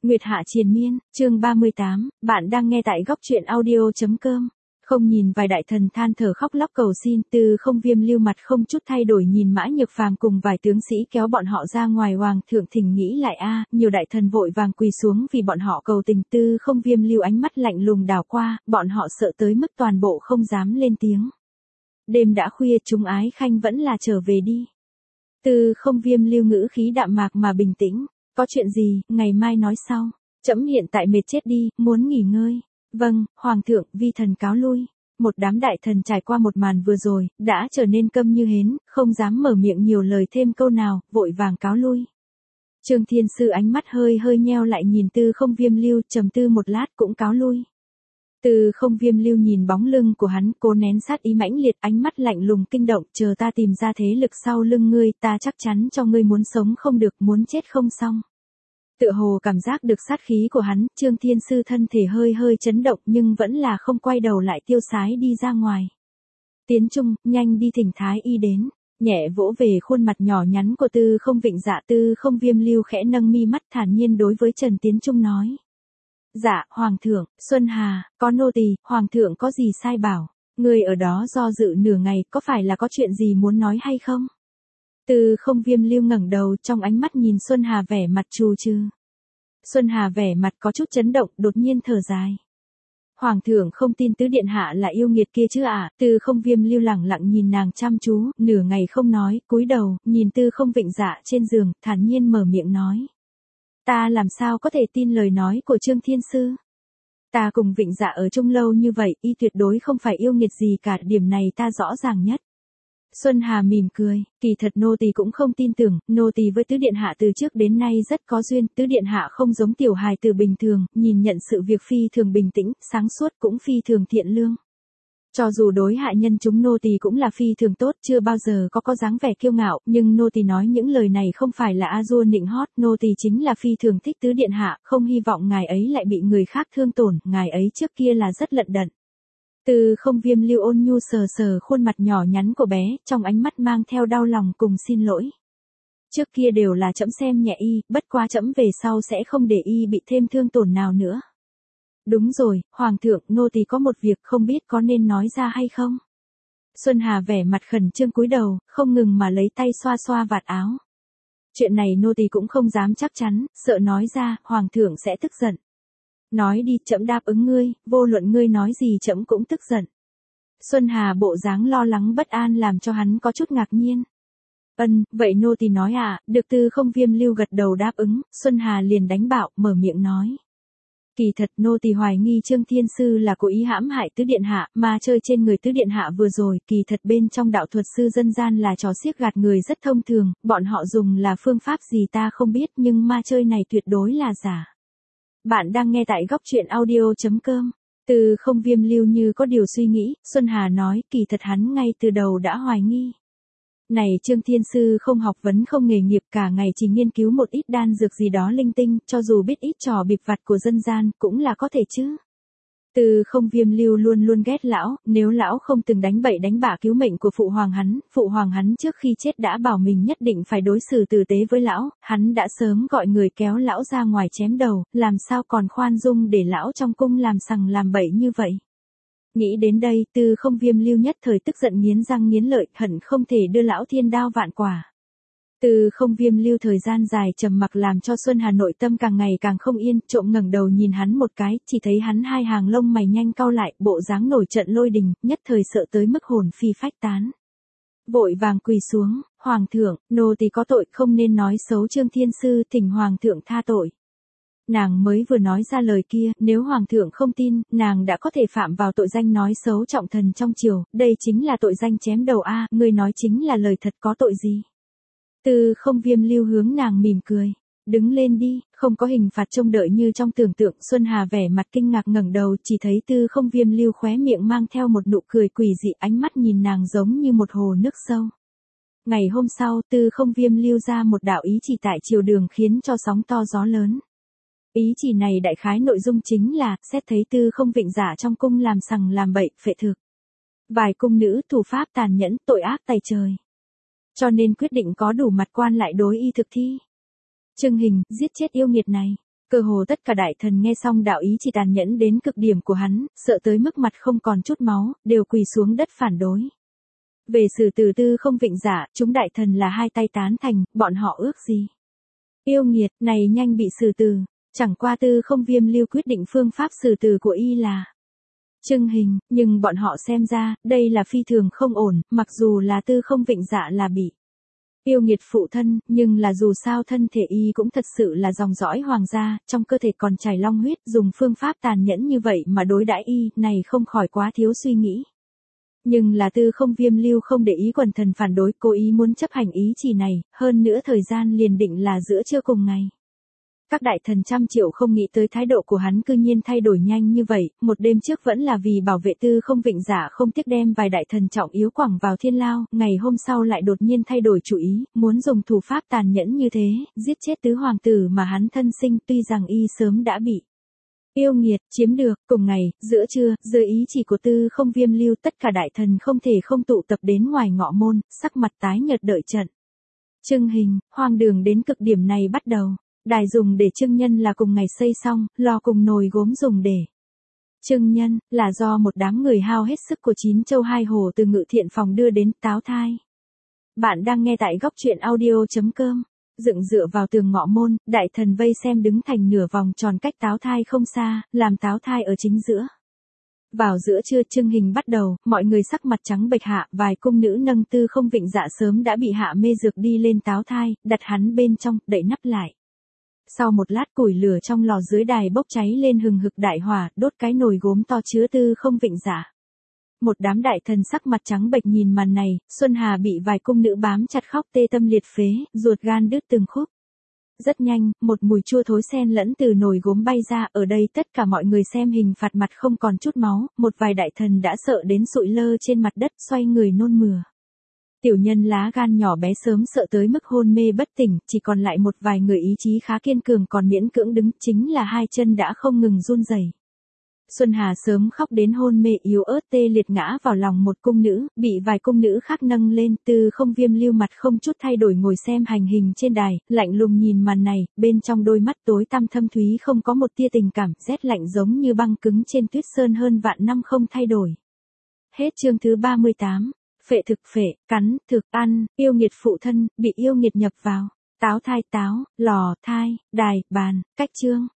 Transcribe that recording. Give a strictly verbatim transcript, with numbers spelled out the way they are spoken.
Nguyệt hạ triền miên, chương ba mươi tám, bạn đang nghe tại góc truyện audio.com. Không nhìn vài đại thần than thở khóc lóc cầu xin, Tư Không Viêm lưu mặt không chút thay đổi nhìn Mã Nhược Phàm cùng vài tướng sĩ kéo bọn họ ra ngoài. Hoàng thượng thỉnh nghĩ lại a, nhiều đại thần vội vàng quỳ xuống vì bọn họ cầu tình. Tư Không Viêm lưu ánh mắt lạnh lùng đảo qua, bọn họ sợ tới mức toàn bộ không dám lên tiếng. Đêm đã khuya, chúng ái khanh vẫn là trở về đi. Tư Không Viêm lưu ngữ khí đạm mạc mà bình tĩnh. Có chuyện gì, ngày mai nói sau. Trẫm hiện tại mệt chết đi, muốn nghỉ ngơi. Vâng, Hoàng thượng, vi thần cáo lui. Một đám đại thần trải qua một màn vừa rồi, đã trở nên câm như hến, không dám mở miệng nhiều lời thêm câu nào, vội vàng cáo lui. Trương Thiên Sư ánh mắt hơi hơi nheo lại nhìn Tư Không Viêm lưu, trầm tư một lát cũng cáo lui. Tư Không Viêm lưu nhìn bóng lưng của hắn, cố nén sát ý mãnh liệt, ánh mắt lạnh lùng kinh động, chờ ta tìm ra thế lực sau lưng ngươi, ta chắc chắn cho ngươi muốn sống không được, muốn chết không xong. Tựa hồ cảm giác được sát khí của hắn, Trương Thiên Sư thân thể hơi hơi chấn động nhưng vẫn là không quay đầu lại tiêu sái đi ra ngoài. Tiến Trung, nhanh đi thỉnh Thái Y đến, nhẹ vỗ về khuôn mặt nhỏ nhắn của Tư Không Vịnh Dạ. Tư Không Viêm lưu khẽ nâng mi mắt thản nhiên đối với Trần Tiến Trung nói. Dạ, Hoàng thượng, Xuân Hà, có nô tỳ, Hoàng thượng có gì sai bảo, người ở đó do dự nửa ngày, có phải là có chuyện gì muốn nói hay không? Tư Không Viêm lưu ngẩng đầu, trong ánh mắt nhìn Xuân Hà vẻ mặt trù trừ. Xuân Hà vẻ mặt có chút chấn động, đột nhiên thở dài. Hoàng thượng không tin tứ điện hạ là yêu nghiệt kia chứ ạ? À? Tư Không Viêm lưu lẳng lặng nhìn nàng chăm chú, nửa ngày không nói, cúi đầu, nhìn Tư Không Vịnh Dạ trên giường, thản nhiên mở miệng nói. Ta làm sao có thể tin lời nói của Trương Thiên Sư? Ta cùng Vịnh Dạ ở chung lâu như vậy, y tuyệt đối không phải yêu nghiệt gì cả, điểm này ta rõ ràng nhất. Xuân Hà mỉm cười, kỳ thật nô tỳ cũng không tin tưởng, nô tỳ với tứ điện hạ từ trước đến nay rất có duyên, tứ điện hạ không giống tiểu hài tử bình thường, nhìn nhận sự việc phi thường bình tĩnh, sáng suốt cũng phi thường thiện lương. Cho dù đối hạ nhân chúng nô tỳ cũng là phi thường tốt, chưa bao giờ có có dáng vẻ kiêu ngạo, nhưng nô tỳ nói những lời này không phải là a dua nịnh hót, nô tỳ chính là phi thường thích tứ điện hạ, không hy vọng ngài ấy lại bị người khác thương tổn, ngài ấy trước kia là rất lận đận. Tư Không Viêm lưu ôn nhu sờ sờ khuôn mặt nhỏ nhắn của bé, trong ánh mắt mang theo đau lòng cùng xin lỗi. Trước kia đều là trẫm xem nhẹ y, bất quá trẫm về sau sẽ không để y bị thêm thương tổn nào nữa. Đúng rồi, Hoàng thượng, nô tỳ có một việc không biết có nên nói ra hay không? Xuân Hà vẻ mặt khẩn trương cúi đầu, không ngừng mà lấy tay xoa xoa vạt áo. Chuyện này nô tỳ cũng không dám chắc chắn, sợ nói ra, Hoàng thượng sẽ tức giận. Nói đi, trẫm đáp ứng ngươi, vô luận ngươi nói gì trẫm cũng tức giận. Xuân Hà bộ dáng lo lắng bất an làm cho hắn có chút ngạc nhiên. Ân, vậy nô tỳ nói à, được. Tư Không Viêm lưu gật đầu đáp ứng, Xuân Hà liền đánh bạo, mở miệng nói. Kỳ thật nô tỳ hoài nghi Trương Thiên Sư là cố ý hãm hại tứ điện hạ, mà chơi trên người tứ điện hạ vừa rồi, kỳ thật bên trong đạo thuật sư dân gian là trò xiếc gạt người rất thông thường, bọn họ dùng là phương pháp gì ta không biết nhưng ma chơi này tuyệt đối là giả. Bạn đang nghe tại góc truyện audio.com. Tư Không Viêm lưu như có điều suy nghĩ, Xuân Hà nói, kỳ thật hắn ngay từ đầu đã hoài nghi. Này Trương Thiên Sư không học vấn không nghề nghiệp, cả ngày chỉ nghiên cứu một ít đan dược gì đó linh tinh, cho dù biết ít trò bịp vặt của dân gian, cũng là có thể chứ. Tư Không Viêm lưu luôn luôn ghét lão, nếu lão không từng đánh bậy đánh bạ cứu mệnh của phụ hoàng hắn, phụ hoàng hắn trước khi chết đã bảo mình nhất định phải đối xử tử tế với lão, hắn đã sớm gọi người kéo lão ra ngoài chém đầu, làm sao còn khoan dung để lão trong cung làm sằng làm bậy như vậy. Nghĩ đến đây, Tư Không Viêm lưu nhất thời tức giận nghiến răng nghiến lợi, hận không thể đưa lão thiên đao vạn quả. Tư Không Viêm lưu thời gian dài trầm mặc làm cho Xuân Hà nội tâm càng ngày càng không yên, trộm ngẩng đầu nhìn hắn một cái, chỉ thấy hắn hai hàng lông mày nhanh cau lại, bộ dáng nổi trận lôi đình, nhất thời sợ tới mức hồn phi phách tán. Vội vàng quỳ xuống, Hoàng thượng, nô tỳ có tội, không nên nói xấu Trương Thiên Sư, thỉnh Hoàng thượng tha tội. Nàng mới vừa nói ra lời kia, nếu Hoàng thượng không tin, nàng đã có thể phạm vào tội danh nói xấu trọng thần trong triều, đây chính là tội danh chém đầu a, ngươi nói chính là lời thật, có tội gì? Tư Không Viêm lưu hướng nàng mỉm cười, đứng lên đi, không có hình phạt trông đợi như trong tưởng tượng. Xuân Hà vẻ mặt kinh ngạc ngẩng đầu, chỉ thấy Tư Không Viêm lưu khóe miệng mang theo một nụ cười quỷ dị, ánh mắt nhìn nàng giống như một hồ nước sâu. Ngày hôm sau, Tư Không Viêm lưu ra một đạo ý chỉ tại triều đường khiến cho sóng to gió lớn. Ý chỉ này đại khái nội dung chính là, xét thấy Tư Không Vịnh Dạ trong cung làm sằng làm bậy, phệ thực. Vài cung nữ thủ pháp tàn nhẫn, tội ác tày trời. Cho nên quyết định có đủ mặt quan lại đối y thực thi. Trưng hình, giết chết yêu nghiệt này. Cơ hồ tất cả đại thần nghe xong đạo ý chỉ tàn nhẫn đến cực điểm của hắn, sợ tới mức mặt không còn chút máu, đều quỳ xuống đất phản đối. Về xử tử Tư Không Vịnh Dạ, chúng đại thần là hai tay tán thành, bọn họ ước gì? Yêu nghiệt, này nhanh bị xử tử, chẳng qua Tư Không Viêm Lưu quyết định phương pháp xử tử của y là trưng hình, nhưng bọn họ xem ra, đây là phi thường không ổn, mặc dù là Tư Không Vịnh Dạ là bị yêu nghiệt phụ thân, nhưng là dù sao thân thể y cũng thật sự là dòng dõi hoàng gia, trong cơ thể còn chảy long huyết, dùng phương pháp tàn nhẫn như vậy mà đối đãi y, này không khỏi quá thiếu suy nghĩ. Nhưng là Tư Không Viêm Lưu không để ý quần thần phản đối, cố ý muốn chấp hành ý chỉ này, hơn nữa thời gian liền định là giữa trưa cùng ngày. Các đại thần trăm triệu không nghĩ tới thái độ của hắn cư nhiên thay đổi nhanh như vậy, một đêm trước vẫn là vì bảo vệ Tư Không Vịnh Dạ không tiếc đem vài đại thần trọng yếu quẳng vào thiên lao, ngày hôm sau lại đột nhiên thay đổi chủ ý, muốn dùng thủ pháp tàn nhẫn như thế, giết chết tứ hoàng tử mà hắn thân sinh, tuy rằng y sớm đã bị yêu nghiệt chiếm được. Cùng ngày, giữa trưa, dưới ý chỉ của Tư Không Viêm Lưu, tất cả đại thần không thể không tụ tập đến ngoài ngọ môn, sắc mặt tái nhợt đợi trận trưng hình. Hoang đường đến cực điểm này bắt đầu. Đài dùng để trưng nhân là cùng ngày xây xong, lò cùng nồi gốm dùng để trưng nhân, là do một đám người hao hết sức của chín châu hai hồ từ Ngự Thiện phòng đưa đến Táo Thai. Bạn đang nghe tại góc truyện audio.com. Dựng dựa vào tường ngọ môn, đại thần vây xem đứng thành nửa vòng tròn cách Táo Thai không xa, làm Táo Thai ở chính giữa. Vào giữa trưa trưng hình bắt đầu, mọi người sắc mặt trắng bệch hạ, vài cung nữ nâng Tư Không Vịnh Dạ sớm đã bị hạ mê dược đi lên Táo Thai, đặt hắn bên trong, đậy nắp lại. Sau một lát củi lửa trong lò dưới đài bốc cháy lên hừng hực đại hỏa, đốt cái nồi gốm to chứa Tư Không Vịnh Dạ. Một đám đại thần sắc mặt trắng bệch nhìn màn này, Xuân Hà bị vài cung nữ bám chặt khóc tê tâm liệt phế, ruột gan đứt từng khúc. Rất nhanh, một mùi chua thối xen lẫn từ nồi gốm bay ra, ở đây tất cả mọi người xem hình phạt mặt không còn chút máu, một vài đại thần đã sợ đến sụi lơ trên mặt đất, xoay người nôn mửa. Tiểu nhân lá gan nhỏ bé sớm sợ tới mức hôn mê bất tỉnh, chỉ còn lại một vài người ý chí khá kiên cường còn miễn cưỡng đứng, chính là hai chân đã không ngừng run rẩy. Xuân Hà sớm khóc đến hôn mê yếu ớt tê liệt ngã vào lòng một cung nữ, bị vài cung nữ khác nâng lên. Tư Không Viêm Lưu mặt không chút thay đổi ngồi xem hành hình trên đài, lạnh lùng nhìn màn này, bên trong đôi mắt tối tăm thâm thúy không có một tia tình cảm, rét lạnh giống như băng cứng trên tuyết sơn hơn vạn năm không thay đổi. Hết chương thứ ba mươi tám. Phệ thực phệ, cắn, thực, ăn, yêu nghiệt phụ thân, bị yêu nghiệt nhập vào. Táo Thai, táo, lò, thai, đài, bàn, cách chương.